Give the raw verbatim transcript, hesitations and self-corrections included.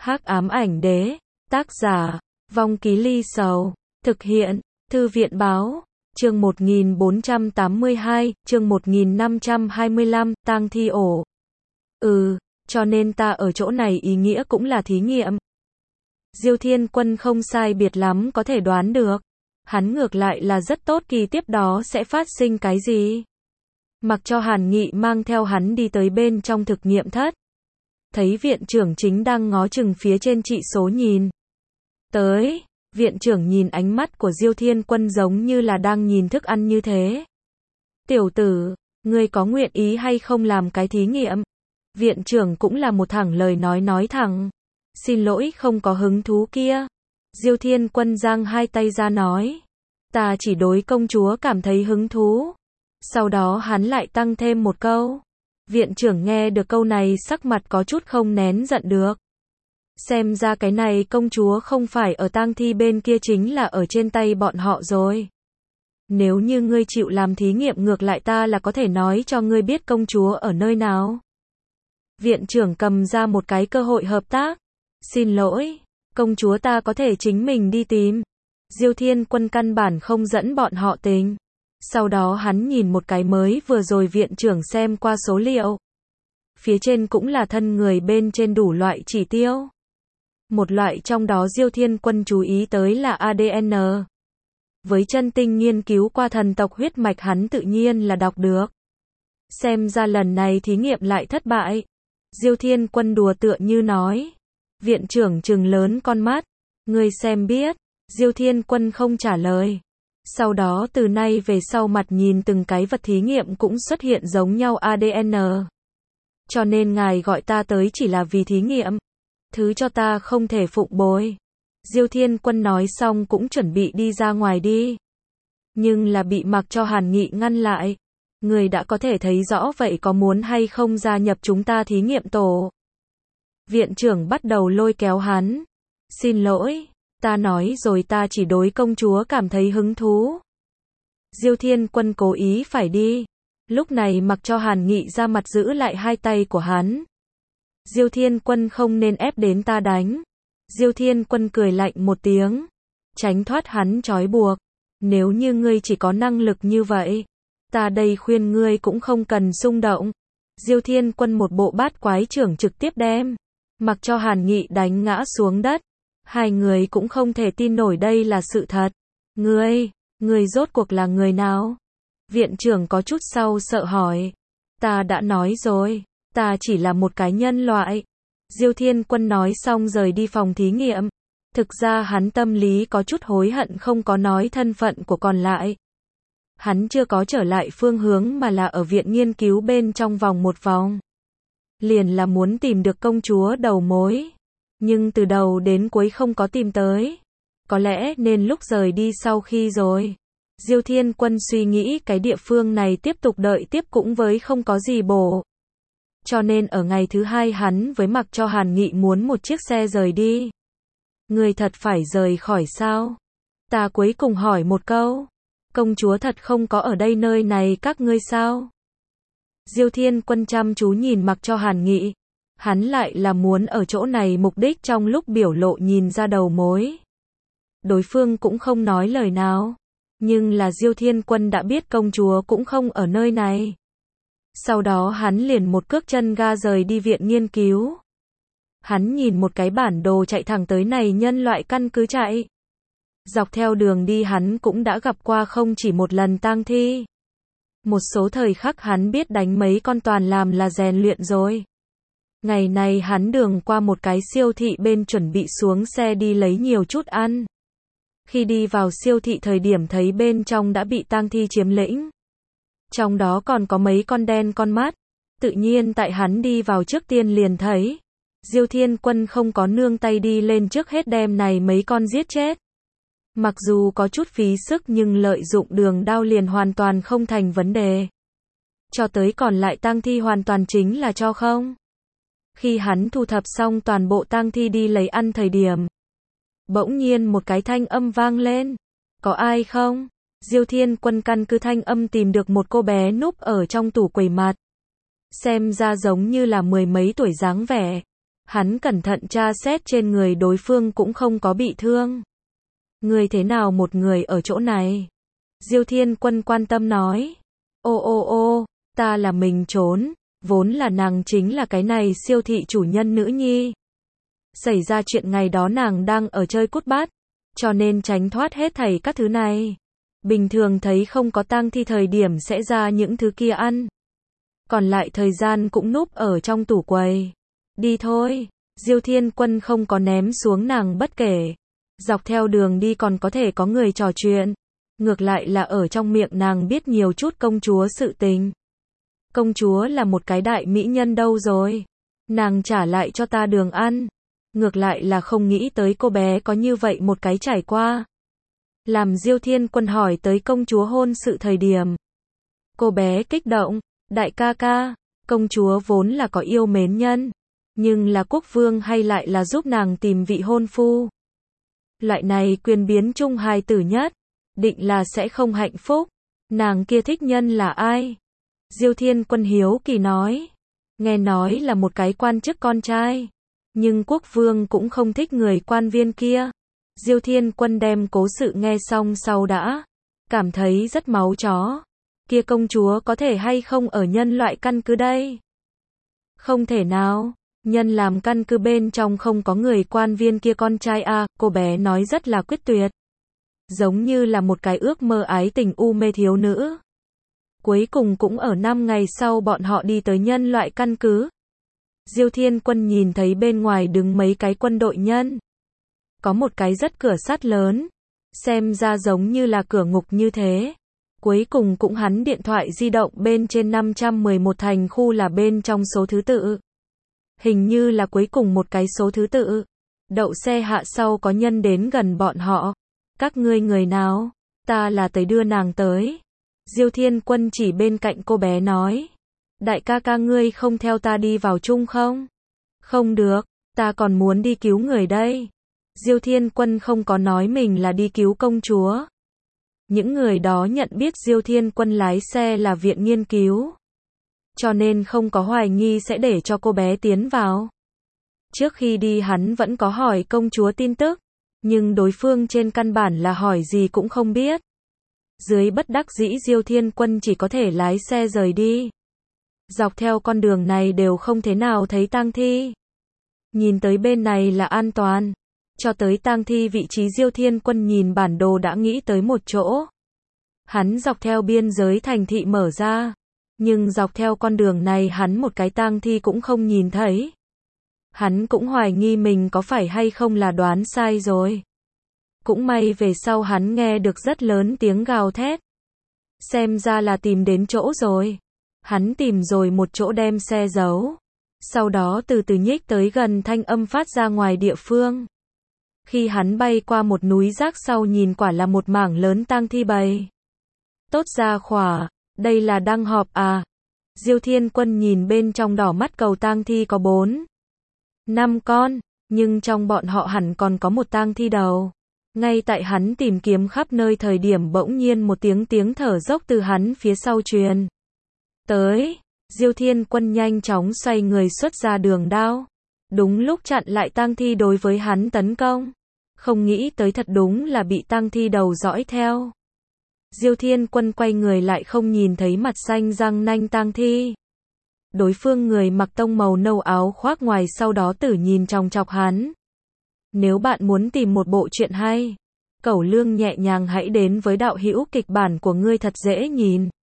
Hắc ám ảnh đế, tác giả, Vong Ký Ly Sầu, thực hiện, Thư viện báo, chương một nghìn bốn trăm tám mươi hai, chương một nghìn năm trăm hai mươi lăm, tang thi ổ. Ừ, cho nên ta ở chỗ này ý nghĩa cũng là thí nghiệm. Diêu Thiên Quân không sai biệt lắm có thể đoán được. Hắn ngược lại là rất tốt kỳ tiếp đó sẽ phát sinh cái gì. Mặc cho Hàn Nghị mang theo hắn đi tới bên trong thực nghiệm thất. Thấy viện trưởng chính đang ngó chừng phía trên trị số nhìn. Tới, viện trưởng nhìn ánh mắt của Diêu Thiên Quân giống như là đang nhìn thức ăn như thế. Tiểu tử, ngươi có nguyện ý hay không làm cái thí nghiệm? Viện trưởng cũng là một thẳng lời nói nói thẳng. Xin lỗi không có hứng thú kia. Diêu Thiên Quân giang hai tay ra nói. Ta chỉ đối công chúa cảm thấy hứng thú. Sau đó hắn lại tăng thêm một câu. Viện trưởng nghe được câu này sắc mặt có chút không nén giận được. Xem ra cái này công chúa không phải ở tang thi bên kia chính là ở trên tay bọn họ rồi. Nếu như ngươi chịu làm thí nghiệm ngược lại ta là có thể nói cho ngươi biết công chúa ở nơi nào. Viện trưởng cầm ra một cái cơ hội hợp tác. Xin lỗi, công chúa ta có thể chính mình đi tìm. Diêu Thiên Quân căn bản không dẫn bọn họ tính. Sau đó hắn nhìn một cái mới vừa rồi viện trưởng xem qua số liệu. Phía trên cũng là thân người bên trên đủ loại chỉ tiêu. Một loại trong đó Diêu Thiên Quân chú ý tới là a đê en. Với chân tinh nghiên cứu qua thần tộc huyết mạch hắn tự nhiên là đọc được. Xem ra lần này thí nghiệm lại thất bại. Diêu Thiên Quân đùa tựa như nói. Viện trưởng trừng lớn con mắt. Ngươi xem biết. Diêu Thiên Quân không trả lời. Sau đó từ nay về sau mặt nhìn từng cái vật thí nghiệm cũng xuất hiện giống nhau a đê en. Cho nên ngài gọi ta tới chỉ là vì thí nghiệm. Thứ cho ta không thể phụng bồi. Diêu Thiên Quân nói xong cũng chuẩn bị đi ra ngoài đi. Nhưng là bị mặc cho Hàn Nghị ngăn lại. Người đã có thể thấy rõ vậy có muốn hay không gia nhập chúng ta thí nghiệm tổ. Viện trưởng bắt đầu lôi kéo hắn. Xin lỗi, ta nói rồi ta chỉ đối công chúa cảm thấy hứng thú. Diêu Thiên Quân cố ý phải đi. Lúc này mặc cho Hàn Nghị ra mặt giữ lại hai tay của hắn. Diêu Thiên Quân không nên ép đến ta đánh. Diêu Thiên Quân cười lạnh một tiếng. Tránh thoát hắn trói buộc. Nếu như ngươi chỉ có năng lực như vậy. Ta đây khuyên ngươi cũng không cần xung động. Diêu Thiên Quân một bộ bát quái trưởng trực tiếp đem. Mặc cho Hàn Nghị đánh ngã xuống đất. Hai người cũng không thể tin nổi đây là sự thật. Ngươi, ngươi rốt cuộc là người nào? Viện trưởng có chút sau sợ hỏi. Ta đã nói rồi. Ta chỉ là một cái nhân loại. Diêu Thiên Quân nói xong rời đi phòng thí nghiệm. Thực ra hắn tâm lý có chút hối hận không có nói thân phận của còn lại. Hắn chưa có trở lại phương hướng mà là ở viện nghiên cứu bên trong vòng một vòng. Liền là muốn tìm được công chúa đầu mối. Nhưng từ đầu đến cuối không có tìm tới. Có lẽ nên lúc rời đi sau khi rồi. Diêu Thiên Quân suy nghĩ cái địa phương này tiếp tục đợi tiếp cũng với không có gì bổ. Cho nên ở ngày thứ hai hắn với mặc cho Hàn Nghị muốn một chiếc xe rời đi. Người thật phải rời khỏi sao? Ta cuối cùng hỏi một câu. Công chúa thật không có ở đây nơi này các ngươi sao? Diêu Thiên Quân chăm chú nhìn mặc cho Hàn Nghị. Hắn lại là muốn ở chỗ này mục đích trong lúc biểu lộ nhìn ra đầu mối. Đối phương cũng không nói lời nào. Nhưng là Diêu Thiên Quân đã biết công chúa cũng không ở nơi này. Sau đó hắn liền một cước chân ga rời đi viện nghiên cứu. Hắn nhìn một cái bản đồ chạy thẳng tới này nhân loại căn cứ chạy. Dọc theo đường đi hắn cũng đã gặp qua không chỉ một lần tang thi. Một số thời khắc hắn biết đánh mấy con toàn làm là rèn luyện rồi. Ngày này hắn đường qua một cái siêu thị bên chuẩn bị xuống xe đi lấy nhiều chút ăn. Khi đi vào siêu thị thời điểm thấy bên trong đã bị tang thi chiếm lĩnh. Trong đó còn có mấy con đen con mắt. Tự nhiên tại hắn đi vào trước tiên liền thấy. Diêu Thiên Quân không có nương tay đi lên trước hết đem này mấy con giết chết. Mặc dù có chút phí sức nhưng lợi dụng đường đao liền hoàn toàn không thành vấn đề. Cho tới còn lại tang thi hoàn toàn chính là cho không. Khi hắn thu thập xong toàn bộ tang thi đi lấy ăn thời điểm. Bỗng nhiên một cái thanh âm vang lên. Có ai không? Diêu Thiên Quân căn cứ thanh âm tìm được một cô bé núp ở trong tủ quầy mặt. Xem ra giống như là mười mấy tuổi dáng vẻ. Hắn cẩn thận tra xét trên người đối phương cũng không có bị thương. Ngươi thế nào một người ở chỗ này? Diêu Thiên Quân quan tâm nói. Ô ô ô, ta là mình trốn, vốn là nàng chính là cái này siêu thị chủ nhân nữ nhi. Xảy ra chuyện ngày đó nàng đang ở chơi cút bát, cho nên tránh thoát hết thảy các thứ này. Bình thường thấy không có tang thi thời điểm sẽ ra những thứ kia ăn. Còn lại thời gian cũng núp ở trong tủ quầy. Đi thôi, Diêu Thiên Quân không có ném xuống nàng bất kể. Dọc theo đường đi còn có thể có người trò chuyện. Ngược lại là ở trong miệng nàng biết nhiều chút công chúa sự tình. Công chúa là một cái đại mỹ nhân đâu rồi. Nàng trả lại cho ta đường ăn. Ngược lại là không nghĩ tới cô bé có như vậy một cái trải qua. Làm Diêu Thiên Quân hỏi tới công chúa hôn sự thời điểm. Cô bé kích động, đại ca ca, công chúa vốn là có yêu mến nhân. Nhưng là quốc vương hay lại là giúp nàng tìm vị hôn phu. Loại này quyền biến chung hài tử nhất. Định là sẽ không hạnh phúc. Nàng kia thích nhân là ai? Diêu Thiên Quân hiếu kỳ nói. Nghe nói là một cái quan chức con trai. Nhưng quốc vương cũng không thích người quan viên kia. Diêu Thiên Quân đem cố sự nghe xong sau đã. Cảm thấy rất máu chó. Kia công chúa có thể hay không ở nhân loại căn cứ đây? Không thể nào. Nhân làm căn cứ bên trong không có người quan viên kia con trai à, cô bé nói rất là quyết tuyệt. Giống như là một cái ước mơ ái tình u mê thiếu nữ. Cuối cùng cũng ở năm ngày sau bọn họ đi tới nhân loại căn cứ. Diêu Thiên Quân nhìn thấy bên ngoài đứng mấy cái quân đội nhân. Có một cái rất cửa sắt lớn. Xem ra giống như là cửa ngục như thế. Cuối cùng cũng hắn điện thoại di động bên trên năm trăm mười một thành khu là bên trong số thứ tự. Hình như là cuối cùng một cái số thứ tự. Đậu xe hạ sau có nhân đến gần bọn họ. Các ngươi người nào? Ta là tới đưa nàng tới. Diêu Thiên Quân chỉ bên cạnh cô bé nói. Đại ca ca ngươi không theo ta đi vào chung không? Không được, ta còn muốn đi cứu người đây. Diêu Thiên Quân không có nói mình là đi cứu công chúa. Những người đó nhận biết Diêu Thiên Quân lái xe là viện nghiên cứu. Cho nên không có hoài nghi sẽ để cho cô bé tiến vào. Trước khi đi hắn vẫn có hỏi công chúa tin tức. Nhưng đối phương trên căn bản là hỏi gì cũng không biết. Dưới bất đắc dĩ Diêu Thiên Quân chỉ có thể lái xe rời đi. Dọc theo con đường này đều không thế nào thấy tang thi. Nhìn tới bên này là an toàn. Cho tới tang thi vị trí Diêu Thiên Quân nhìn bản đồ đã nghĩ tới một chỗ. Hắn dọc theo biên giới thành thị mở ra. Nhưng dọc theo con đường này hắn một cái tang thi cũng không nhìn thấy. Hắn cũng hoài nghi mình có phải hay không là đoán sai rồi. Cũng may về sau hắn nghe được rất lớn tiếng gào thét. Xem ra là tìm đến chỗ rồi. Hắn tìm rồi một chỗ đem xe giấu. Sau đó từ từ nhích tới gần thanh âm phát ra ngoài địa phương. Khi hắn bay qua một núi rác sau nhìn quả là một mảng lớn tang thi bầy. Tốt ra khỏa, đây là đang họp à. Diêu Thiên Quân nhìn bên trong đỏ mắt cầu tang thi có bốn, năm con, nhưng trong bọn họ hẳn còn có một tang thi đầu. Ngay tại hắn tìm kiếm khắp nơi thời điểm bỗng nhiên một tiếng tiếng thở dốc từ hắn phía sau truyền tới. Diêu Thiên Quân nhanh chóng xoay người xuất ra đường đao. Đúng lúc chặn lại tang thi đối với hắn tấn công. Không nghĩ tới thật đúng là bị tang thi đầu dõi theo. Diêu Thiên Quân quay người lại không nhìn thấy mặt xanh răng nanh tang thi. Đối phương người mặc tông màu nâu áo khoác ngoài sau đó tử nhìn chòng chọc hắn. Nếu bạn muốn tìm một bộ truyện hay, Cẩu Lương nhẹ nhàng hãy đến với đạo hữu kịch bản của ngươi thật dễ nhìn.